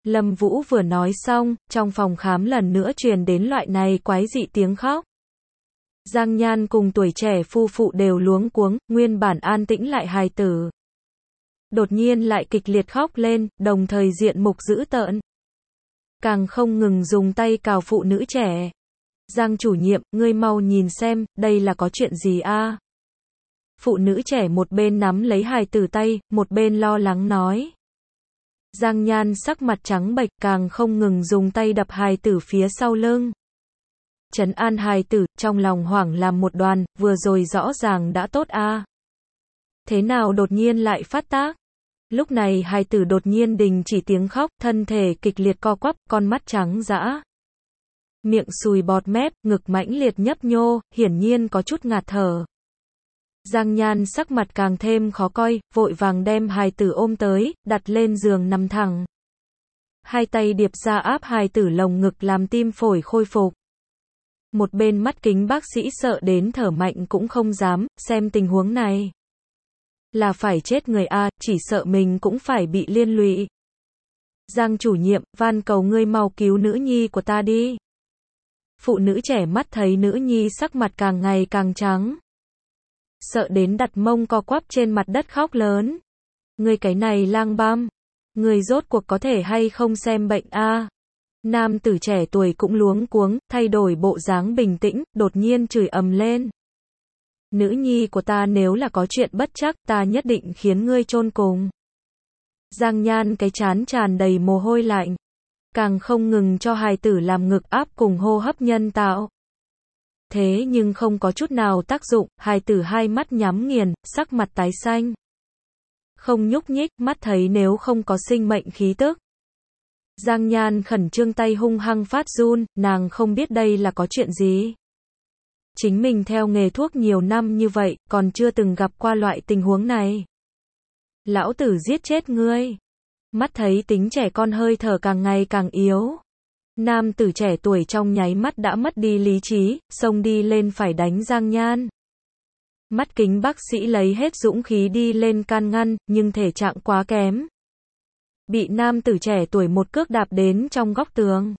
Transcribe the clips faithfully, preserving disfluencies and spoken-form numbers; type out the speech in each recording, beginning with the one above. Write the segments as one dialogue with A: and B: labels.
A: Lâm Vũ vừa nói xong, trong phòng khám lần nữa truyền đến loại này quái dị tiếng khóc. Giang Nhan cùng tuổi trẻ phu phụ đều luống cuống, nguyên bản an tĩnh lại hài tử. Đột nhiên lại kịch liệt khóc lên, đồng thời diện mục dữ tợn. Càng không ngừng dùng tay cào phụ nữ trẻ. Giang chủ nhiệm, ngươi mau nhìn xem, đây là có chuyện gì a? Phụ nữ trẻ một bên nắm lấy hài tử tay, một bên lo lắng nói. Giang Nhan sắc mặt trắng bệch, càng không ngừng dùng tay đập hài tử phía sau lưng. Trấn an hài tử, trong lòng hoảng làm một đoàn, vừa rồi rõ ràng đã tốt a. Thế nào đột nhiên lại phát tác? Lúc này hài tử đột nhiên đình chỉ tiếng khóc, thân thể kịch liệt co quắp, con mắt trắng dã. Miệng sùi bọt mép, ngực mãnh liệt nhấp nhô, hiển nhiên có chút ngạt thở. Giang Nhan sắc mặt càng thêm khó coi, vội vàng đem hài tử ôm tới, đặt lên giường nằm thẳng. Hai tay điệp ra áp hài tử lồng ngực làm tim phổi khôi phục. Một bên mắt kính bác sĩ sợ đến thở mạnh cũng không dám, xem tình huống này. Là phải chết người a, chỉ sợ mình cũng phải bị liên lụy. Giang chủ nhiệm, van cầu ngươi mau cứu nữ nhi của ta đi. Phụ nữ trẻ mắt thấy nữ nhi sắc mặt càng ngày càng trắng. Sợ đến đặt mông co quắp trên mặt đất khóc lớn. Ngươi cái này lang băm. Ngươi rốt cuộc có thể hay không xem bệnh a? Nam tử trẻ tuổi cũng luống cuống, thay đổi bộ dáng bình tĩnh, đột nhiên chửi ầm lên. Nữ nhi của ta nếu là có chuyện bất trắc, ta nhất định khiến ngươi chôn cùng. Giang Nhan cái trán tràn đầy mồ hôi lạnh. Càng không ngừng cho hài tử làm ngực áp cùng hô hấp nhân tạo. Thế nhưng không có chút nào tác dụng, hài tử hai mắt nhắm nghiền, sắc mặt tái xanh. Không nhúc nhích, mắt thấy nếu không có sinh mệnh khí tức. Giang Nhan khẩn trương tay hung hăng phát run, nàng không biết đây là có chuyện gì. Chính mình theo nghề thuốc nhiều năm như vậy, còn chưa từng gặp qua loại tình huống này. Lão tử giết chết ngươi. Mắt thấy tính trẻ con hơi thở càng ngày càng yếu. Nam tử trẻ tuổi trong nháy mắt đã mất đi lý trí, xông đi lên phải đánh Giang Nhan. Mắt kính bác sĩ lấy hết dũng khí đi lên can ngăn, nhưng thể trạng quá kém. Bị nam tử trẻ tuổi một cước đạp đến trong góc tường.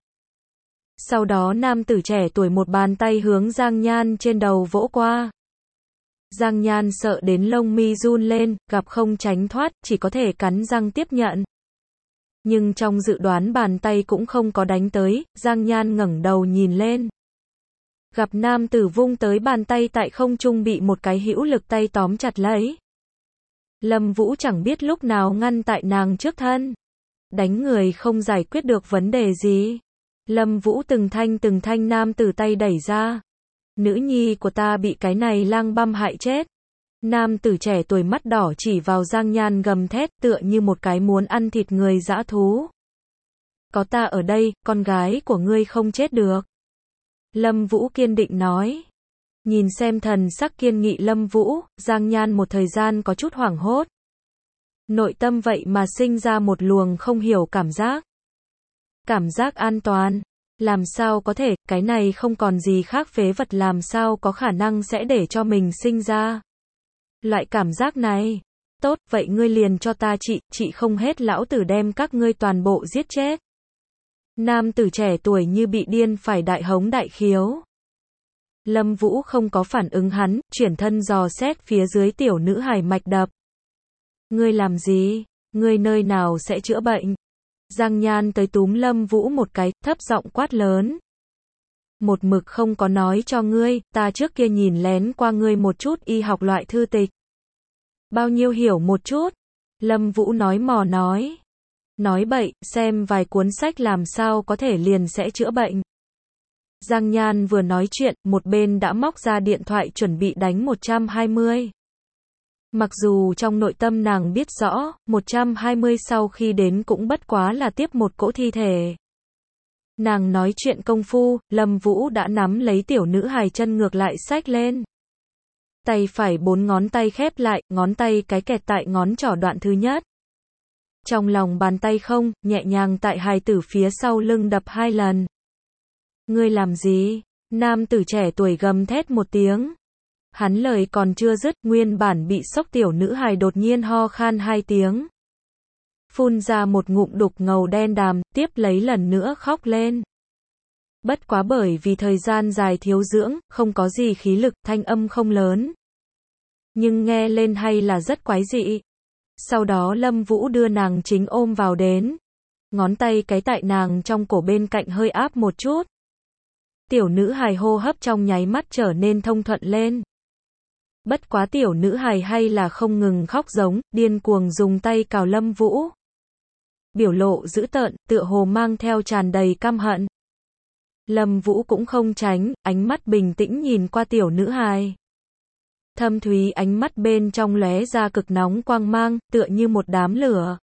A: Sau đó nam tử trẻ tuổi một bàn tay hướng Giang Nhan trên đầu vỗ qua. Giang Nhan sợ đến lông mi run lên, gặp không tránh thoát, chỉ có thể cắn răng tiếp nhận. Nhưng trong dự đoán bàn tay cũng không có đánh tới, Giang Nhan ngẩng đầu nhìn lên. Gặp nam tử vung tới bàn tay tại không trung bị một cái hữu lực tay tóm chặt lấy. Lâm Vũ chẳng biết lúc nào ngăn tại nàng trước thân. Đánh người không giải quyết được vấn đề gì. Lâm Vũ từng thanh từng thanh nam tử tay đẩy ra. Nữ nhi của ta bị cái này lang băm hại chết. Nam tử trẻ tuổi mắt đỏ chỉ vào Giang Nhan gầm thét tựa như một cái muốn ăn thịt người dã thú. Có ta ở đây, con gái của ngươi không chết được. Lâm Vũ kiên định nói. Nhìn xem thần sắc kiên nghị Lâm Vũ, Giang Nhan một thời gian có chút hoảng hốt. Nội tâm vậy mà sinh ra một luồng không hiểu cảm giác. Cảm giác an toàn. Làm sao có thể, cái này không còn gì khác phế vật làm sao có khả năng sẽ để cho mình sinh ra. Loại cảm giác này. Tốt, vậy ngươi liền cho ta trị, trị không hết lão tử đem các ngươi toàn bộ giết chết. Nam tử trẻ tuổi như bị điên phải đại hống đại khiếu. Lâm Vũ không có phản ứng hắn, chuyển thân dò xét phía dưới tiểu nữ hài mạch đập. Ngươi làm gì? Ngươi nơi nào sẽ chữa bệnh? Giang Nhan tới túm Lâm Vũ một cái, thấp giọng quát lớn. Một mực không có nói cho ngươi, ta trước kia nhìn lén qua ngươi một chút y học loại thư tịch. Bao nhiêu hiểu một chút? Lâm Vũ nói mò nói. Nói bậy, xem vài cuốn sách làm sao có thể liền sẽ chữa bệnh. Giang Nhan vừa nói chuyện, một bên đã móc ra điện thoại chuẩn bị đánh một trăm hai mươi. Mặc dù trong nội tâm nàng biết rõ, một trăm hai mươi sau khi đến cũng bất quá là tiếp một cỗ thi thể. Nàng nói chuyện công phu, Lâm Vũ đã nắm lấy tiểu nữ hài chân ngược lại xách lên. Tay phải bốn ngón tay khép lại, ngón tay cái kẹt tại ngón trỏ đoạn thứ nhất. Trong lòng bàn tay không, nhẹ nhàng tại hài tử phía sau lưng đập hai lần. Ngươi làm gì? Nam tử trẻ tuổi gầm thét một tiếng. Hắn lời còn chưa dứt, nguyên bản bị sốc tiểu nữ hài đột nhiên ho khan hai tiếng. phun ra một ngụm đục ngầu đen đàm, tiếp lấy lần nữa khóc lên. Bất quá bởi vì thời gian dài thiếu dưỡng, không có gì khí lực, thanh âm không lớn. Nhưng nghe lên hay là rất quái dị. Sau đó Lâm Vũ đưa nàng chính ôm vào đến. Ngón tay cái tại nàng trong cổ bên cạnh hơi áp một chút. Tiểu nữ hài hô hấp trong nháy mắt trở nên thông thuận lên. Bất quá tiểu nữ hài hay là không ngừng khóc giống, điên cuồng dùng tay cào Lâm Vũ. Biểu lộ dữ tợn, tựa hồ mang theo tràn đầy căm hận. Lâm Vũ cũng không tránh, ánh mắt bình tĩnh nhìn qua tiểu nữ hài. Thâm thúy ánh mắt bên trong lóe ra cực nóng quang mang, tựa như một đám lửa.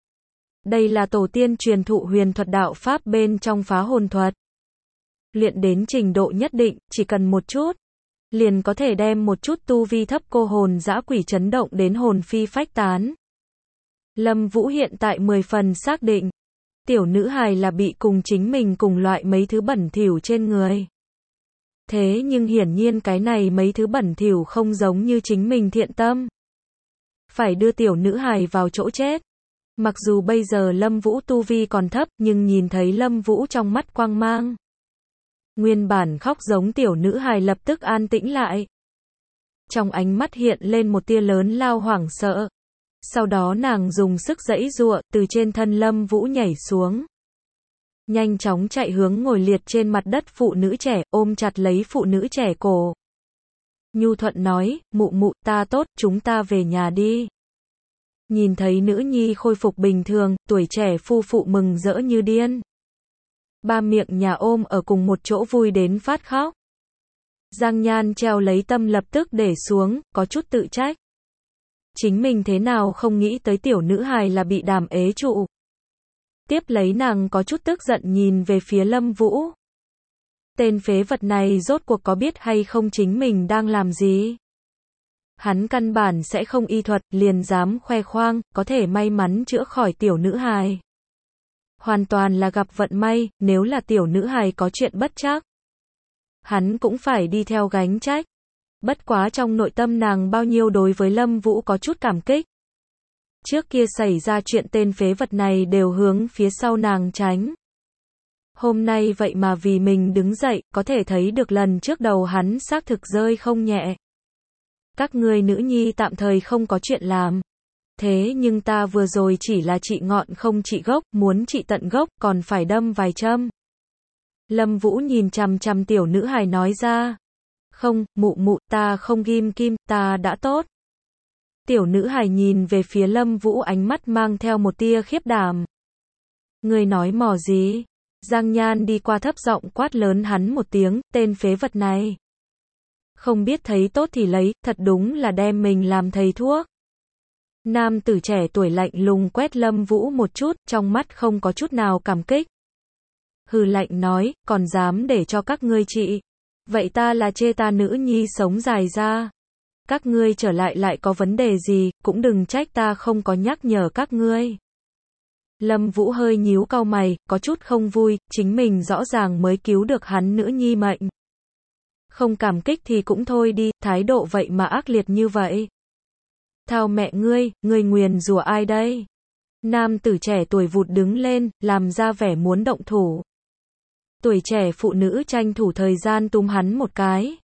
A: Đây là tổ tiên truyền thụ huyền thuật đạo pháp bên trong phá hồn thuật. Luyện đến trình độ nhất định, chỉ cần một chút, liền có thể đem một chút tu vi thấp cô hồn dã quỷ chấn động đến hồn phi phách tán. Lâm Vũ hiện tại mười phần xác định, tiểu nữ hài là bị cùng chính mình cùng loại mấy thứ bẩn thỉu trên người. Thế nhưng hiển nhiên cái này mấy thứ bẩn thỉu không giống như chính mình thiện tâm. Phải đưa tiểu nữ hài vào chỗ chết. Mặc dù bây giờ Lâm Vũ tu vi còn thấp, nhưng nhìn thấy Lâm Vũ trong mắt quang mang. Nguyên bản khóc giống tiểu nữ hài lập tức an tĩnh lại. Trong ánh mắt hiện lên một tia lớn lao hoảng sợ. Sau đó nàng dùng sức giãy giụa, từ trên thân Lâm Vũ nhảy xuống. Nhanh chóng chạy hướng ngồi liệt trên mặt đất phụ nữ trẻ, ôm chặt lấy phụ nữ trẻ cổ. Nhu thuận nói, mụ mụ, ta tốt, chúng ta về nhà đi. Nhìn thấy nữ nhi khôi phục bình thường, tuổi trẻ phu phụ mừng rỡ như điên. Ba miệng nhà ôm ở cùng một chỗ vui đến phát khóc. Giang Nhan treo lấy tâm lập tức để xuống, có chút tự trách. Chính mình thế nào không nghĩ tới tiểu nữ hài là bị đàm ế trụ. Tiếp lấy nàng có chút tức giận nhìn về phía Lâm Vũ. Tên phế vật này rốt cuộc có biết hay không chính mình đang làm gì? Hắn căn bản sẽ không y thuật, liền dám khoe khoang, có thể may mắn chữa khỏi tiểu nữ hài. Hoàn toàn là gặp vận may, nếu là tiểu nữ hài có chuyện bất trắc. Hắn cũng phải đi theo gánh trách. Bất quá trong nội tâm nàng bao nhiêu đối với Lâm Vũ có chút cảm kích. Trước kia xảy ra chuyện tên phế vật này đều hướng phía sau nàng tránh. Hôm nay vậy mà vì mình đứng dậy, có thể thấy được lần trước đầu hắn xác thực rơi không nhẹ. Các ngươi nữ nhi tạm thời không có chuyện làm. Thế nhưng ta vừa rồi chỉ là trị ngọn không trị gốc, muốn trị tận gốc, còn phải đâm vài châm. Lâm Vũ nhìn chằm chằm tiểu nữ hài nói ra. Không, mụ mụ, ta không ghim kim, ta đã tốt. Tiểu nữ hài nhìn về phía Lâm Vũ ánh mắt mang theo một tia khiếp đảm. Ngươi nói mò gì? Giang Nhan đi qua thấp giọng quát lớn hắn một tiếng, tên phế vật này. Không biết thấy tốt thì lấy, thật đúng là đem mình làm thầy thuốc. Nam tử trẻ tuổi lạnh lùng quét Lâm Vũ một chút, trong mắt không có chút nào cảm kích. Hừ lạnh nói, còn dám để cho các ngươi trị. Vậy ta là chê ta nữ nhi sống dài ra. Các ngươi trở lại lại có vấn đề gì, cũng đừng trách ta không có nhắc nhở các ngươi. Lâm Vũ hơi nhíu cau mày, có chút không vui, chính mình rõ ràng mới cứu được hắn nữ nhi mệnh. Không cảm kích thì cũng thôi đi, thái độ vậy mà ác liệt như vậy. Thao mẹ ngươi, ngươi nguyền rủa ai đây? Nam tử trẻ tuổi vụt đứng lên, làm ra vẻ muốn động thủ. Tuổi trẻ phụ nữ tranh thủ thời gian túm hắn một cái.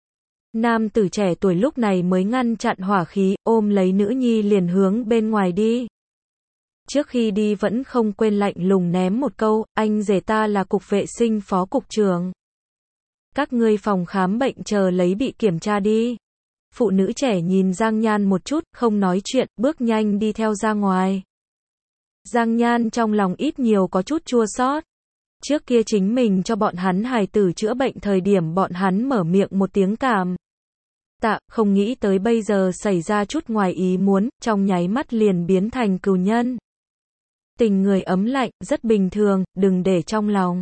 A: Nam tử trẻ tuổi lúc này mới ngăn chặn hỏa khí, ôm lấy nữ nhi liền hướng bên ngoài đi. Trước khi đi vẫn không quên lạnh lùng ném một câu, anh rể ta là cục vệ sinh phó cục trưởng. Các ngươi phòng khám bệnh chờ lấy bị kiểm tra đi. Phụ nữ trẻ nhìn Giang Nhan một chút, không nói chuyện, bước nhanh đi theo ra ngoài. Giang Nhan trong lòng ít nhiều có chút chua xót. Trước kia chính mình cho bọn hắn hài tử chữa bệnh thời điểm bọn hắn mở miệng một tiếng cảm tạ, không nghĩ tới bây giờ xảy ra chút ngoài ý muốn, trong nháy mắt liền biến thành cừu nhân. Tình người ấm lạnh, rất bình thường, đừng để trong lòng.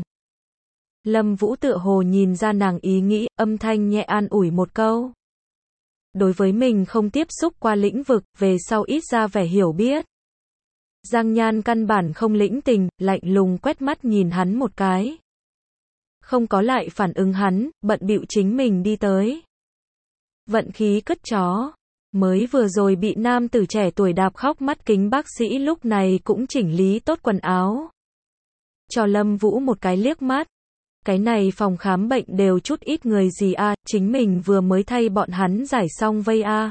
A: Lâm Vũ tựa hồ nhìn ra nàng ý nghĩ, âm thanh nhẹ an ủi một câu. Đối với mình không tiếp xúc qua lĩnh vực, về sau ít ra vẻ hiểu biết. Giang Nhan căn bản không lĩnh tình, lạnh lùng quét mắt nhìn hắn một cái. Không có lại phản ứng hắn, bận bịu chính mình đi tới. Vận khí cất chó. Mới vừa rồi bị nam tử trẻ tuổi đạp khóc mắt kính bác sĩ lúc này cũng chỉnh lý tốt quần áo. Cho Lâm Vũ một cái liếc mắt. Cái này phòng khám bệnh đều chút ít người gì a, chính mình vừa mới thay bọn hắn giải xong vây a.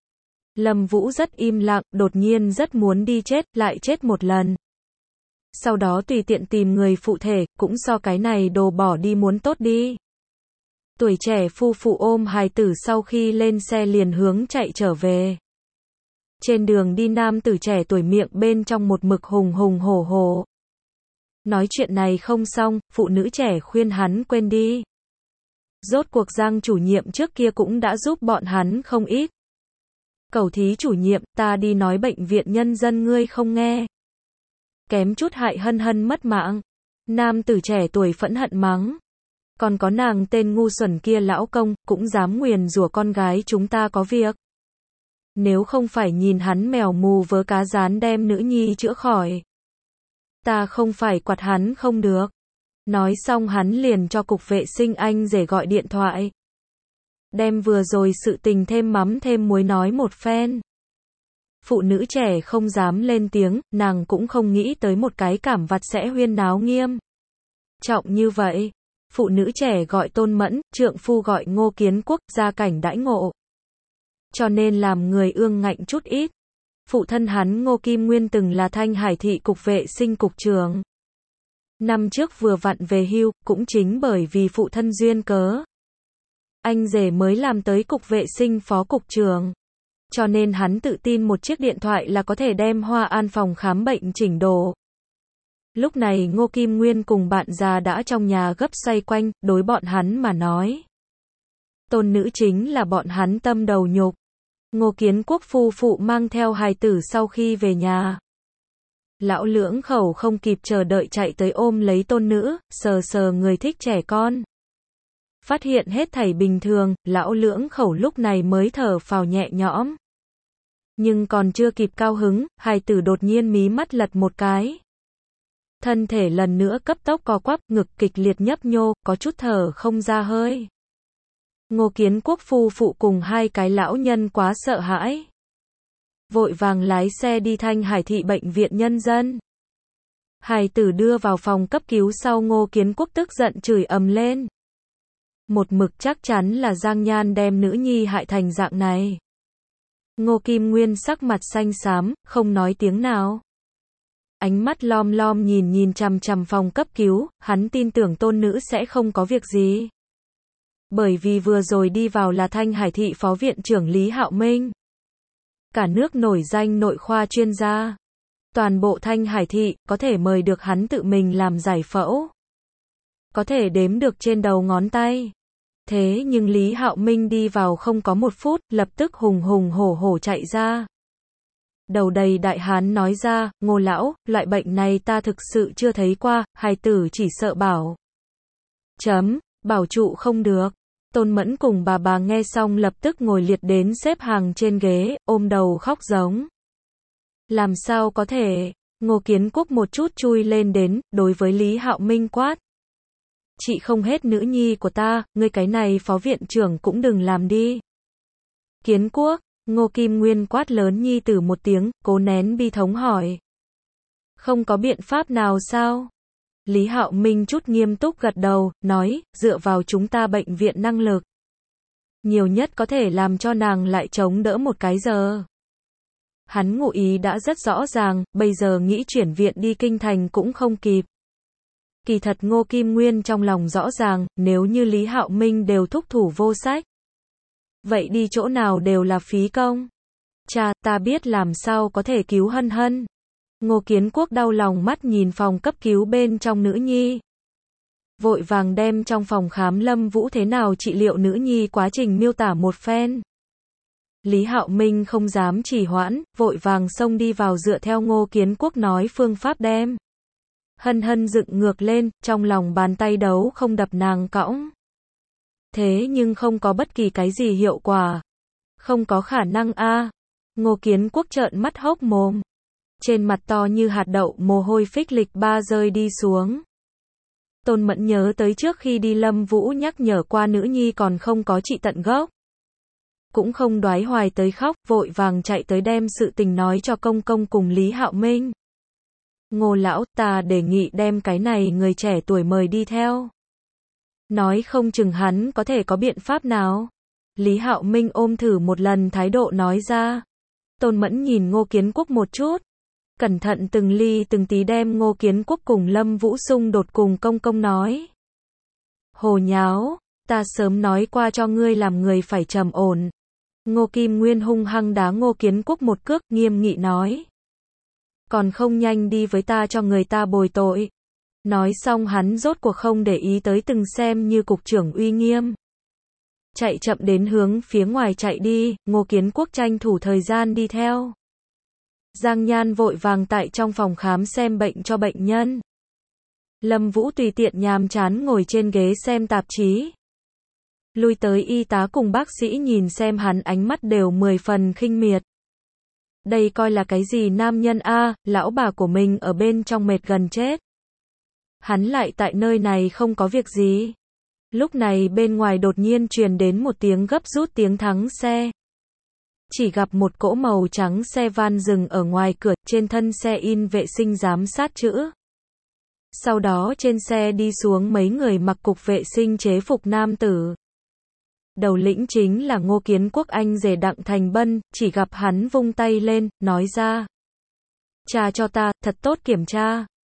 A: Lâm Vũ rất im lặng, đột nhiên rất muốn đi chết, lại chết một lần. Sau đó tùy tiện tìm người phụ thể, cũng so cái này đồ bỏ đi muốn tốt đi. Tuổi trẻ phu phụ ôm hài tử sau khi lên xe liền hướng chạy trở về. Trên đường đi nam tử trẻ tuổi miệng bên trong một mực hùng hùng hổ hổ. Nói chuyện này không xong, phụ nữ trẻ khuyên hắn quên đi. Rốt cuộc Giang chủ nhiệm trước kia cũng đã giúp bọn hắn không ít. Cầu thí chủ nhiệm, ta đi nói bệnh viện nhân dân ngươi không nghe. Kém chút hại Hân Hân mất mạng. Nam tử trẻ tuổi phẫn hận mắng. Còn có nàng tên ngu xuẩn kia lão công, cũng dám nguyền rủa con gái chúng ta có việc. Nếu không phải nhìn hắn mèo mù vớ cá rán đem nữ nhi chữa khỏi. Ta không phải quạt hắn không được. Nói xong hắn liền cho cục vệ sinh anh rể gọi điện thoại. Đem vừa rồi sự tình thêm mắm thêm muối nói một phen. Phụ nữ trẻ không dám lên tiếng, nàng cũng không nghĩ tới một cái cảm vặt sẽ huyên náo nghiêm trọng như vậy. Phụ nữ trẻ gọi Tôn Mẫn, trượng phu gọi Ngô Kiến Quốc, gia cảnh đãi ngộ. Cho nên làm người ương ngạnh chút ít. Phụ thân hắn Ngô Kim Nguyên từng là Thanh Hải thị cục vệ sinh cục trưởng. Năm trước vừa vặn về hưu, cũng chính bởi vì phụ thân duyên cớ. Anh rể mới làm tới cục vệ sinh phó cục trưởng. Cho nên hắn tự tin một chiếc điện thoại là có thể đem Hoa An phòng khám bệnh chỉnh đổ. Lúc này Ngô Kim Nguyên cùng bạn già đã trong nhà gấp xoay quanh, đối bọn hắn mà nói. Tôn nữ chính là bọn hắn tâm đầu nhục. Ngô Kiến Quốc phu phụ mang theo hài tử sau khi về nhà. Lão lưỡng khẩu không kịp chờ đợi chạy tới ôm lấy tôn nữ, sờ sờ người thích trẻ con. Phát hiện hết thảy bình thường, lão lưỡng khẩu lúc này mới thở phào nhẹ nhõm. Nhưng còn chưa kịp cao hứng, hài tử đột nhiên mí mắt lật một cái. Thân thể lần nữa cấp tốc co quắp, ngực kịch liệt nhấp nhô, có chút thở không ra hơi. Ngô Kiến Quốc phu phụ cùng hai cái lão nhân quá sợ hãi. Vội vàng lái xe đi Thanh Hải thị bệnh viện nhân dân. Hài tử đưa vào phòng cấp cứu sau Ngô Kiến Quốc tức giận chửi ầm lên. Một mực chắc chắn là Giang Nhan đem nữ nhi hại thành dạng này. Ngô Kim Nguyên sắc mặt xanh xám, không nói tiếng nào. Ánh mắt lom lom nhìn nhìn chằm chằm phòng cấp cứu, hắn tin tưởng tôn nữ sẽ không có việc gì. Bởi vì vừa rồi đi vào là Thanh Hải thị phó viện trưởng Lý Hạo Minh. Cả nước nổi danh nội khoa chuyên gia. Toàn bộ Thanh Hải thị, có thể mời được hắn tự mình làm giải phẫu. Có thể đếm được trên đầu ngón tay. Thế nhưng Lý Hạo Minh đi vào không có một phút, lập tức hùng hùng hổ hổ chạy ra. Đầu đầy đại hán nói ra, Ngô lão, loại bệnh này ta thực sự chưa thấy qua, hài tử chỉ sợ bảo. Chấm, bảo trụ không được. Tôn Mẫn cùng bà bà nghe xong lập tức ngồi liệt đến xếp hàng trên ghế, ôm đầu khóc giống. Làm sao có thể? Ngô Kiến Quốc một chút chui lên đến, đối với Lý Hạo Minh quát. Chị không hết nữ nhi của ta, ngươi cái này phó viện trưởng cũng đừng làm đi. Kiến Quốc, Ngô Kim Nguyên quát lớn nhi tử một tiếng, cố nén bi thống hỏi. Không có biện pháp nào sao? Lý Hạo Minh chút nghiêm túc gật đầu, nói, dựa vào chúng ta bệnh viện năng lực. Nhiều nhất có thể làm cho nàng lại chống đỡ một cái giờ. Hắn ngụ ý đã rất rõ ràng, bây giờ nghĩ chuyển viện đi kinh thành cũng không kịp. Kỳ thật Ngô Kim Nguyên trong lòng rõ ràng, nếu như Lý Hạo Minh đều thúc thủ vô sách. Vậy đi chỗ nào đều là phí công. Cha, ta biết làm sao có thể cứu Hân Hân. Ngô Kiến Quốc đau lòng mắt nhìn phòng cấp cứu bên trong nữ nhi. Vội vàng đem trong phòng khám Lâm Vũ thế nào trị liệu nữ nhi quá trình miêu tả một phen. Lý Hạo Minh không dám trì hoãn, vội vàng xông đi vào dựa theo Ngô Kiến Quốc nói phương pháp đem. Hân Hân dựng ngược lên, trong lòng bàn tay đấu không đập nàng cõng. Thế nhưng không có bất kỳ cái gì hiệu quả. Không có khả năng a. Ngô Kiến Quốc trợn mắt hốc mồm. Trên mặt to như hạt đậu, mồ hôi phích lịch ba rơi đi xuống. Tôn Mẫn nhớ tới trước khi đi Lâm Vũ nhắc nhở qua nữ nhi còn không có trị tận gốc. cũng không đoái hoài tới khóc, vội vàng chạy tới đem sự tình nói cho công công cùng Lý Hạo Minh. Ngô lão, ta đề nghị đem cái này người trẻ tuổi mời đi theo. Nói không chừng hắn có thể có biện pháp nào. Lý Hạo Minh ôm thử một lần thái độ nói ra. Tôn Mẫn nhìn Ngô Kiến Quốc một chút. Cẩn thận từng ly từng tí đem Ngô Kiến Quốc cùng Lâm Vũ xung đột cùng công công nói. Hồ nháo, ta sớm nói qua cho ngươi làm người phải trầm ổn. Ngô Kim Nguyên hung hăng đá Ngô Kiến Quốc một cước, nghiêm nghị nói. Còn không nhanh đi với ta cho người ta bồi tội. Nói xong hắn rốt cuộc không để ý tới từng xem như cục trưởng uy nghiêm. Chạy chậm đến hướng phía ngoài chạy đi, Ngô Kiến Quốc tranh thủ thời gian đi theo. Giang Nhan vội vàng tại trong phòng khám xem bệnh cho bệnh nhân. Lâm Vũ tùy tiện nhàm chán ngồi trên ghế xem tạp chí. Lui tới y tá cùng bác sĩ nhìn xem hắn ánh mắt đều mười phần khinh miệt. Đây coi là cái gì nam nhân a, lão bà của mình ở bên trong mệt gần chết. Hắn lại tại nơi này không có việc gì. Lúc này bên ngoài đột nhiên truyền đến một tiếng gấp rút tiếng thắng xe. Chỉ gặp một cỗ màu trắng xe van dừng ở ngoài cửa, trên thân xe in vệ sinh giám sát chữ. Sau đó trên xe đi xuống mấy người mặc cục vệ sinh chế phục nam tử. Đầu lĩnh chính là Ngô Kiến Quốc anh rể Đặng Thành Bân, chỉ gặp hắn vung tay lên, nói ra. Tra cho ta, thật tốt kiểm tra.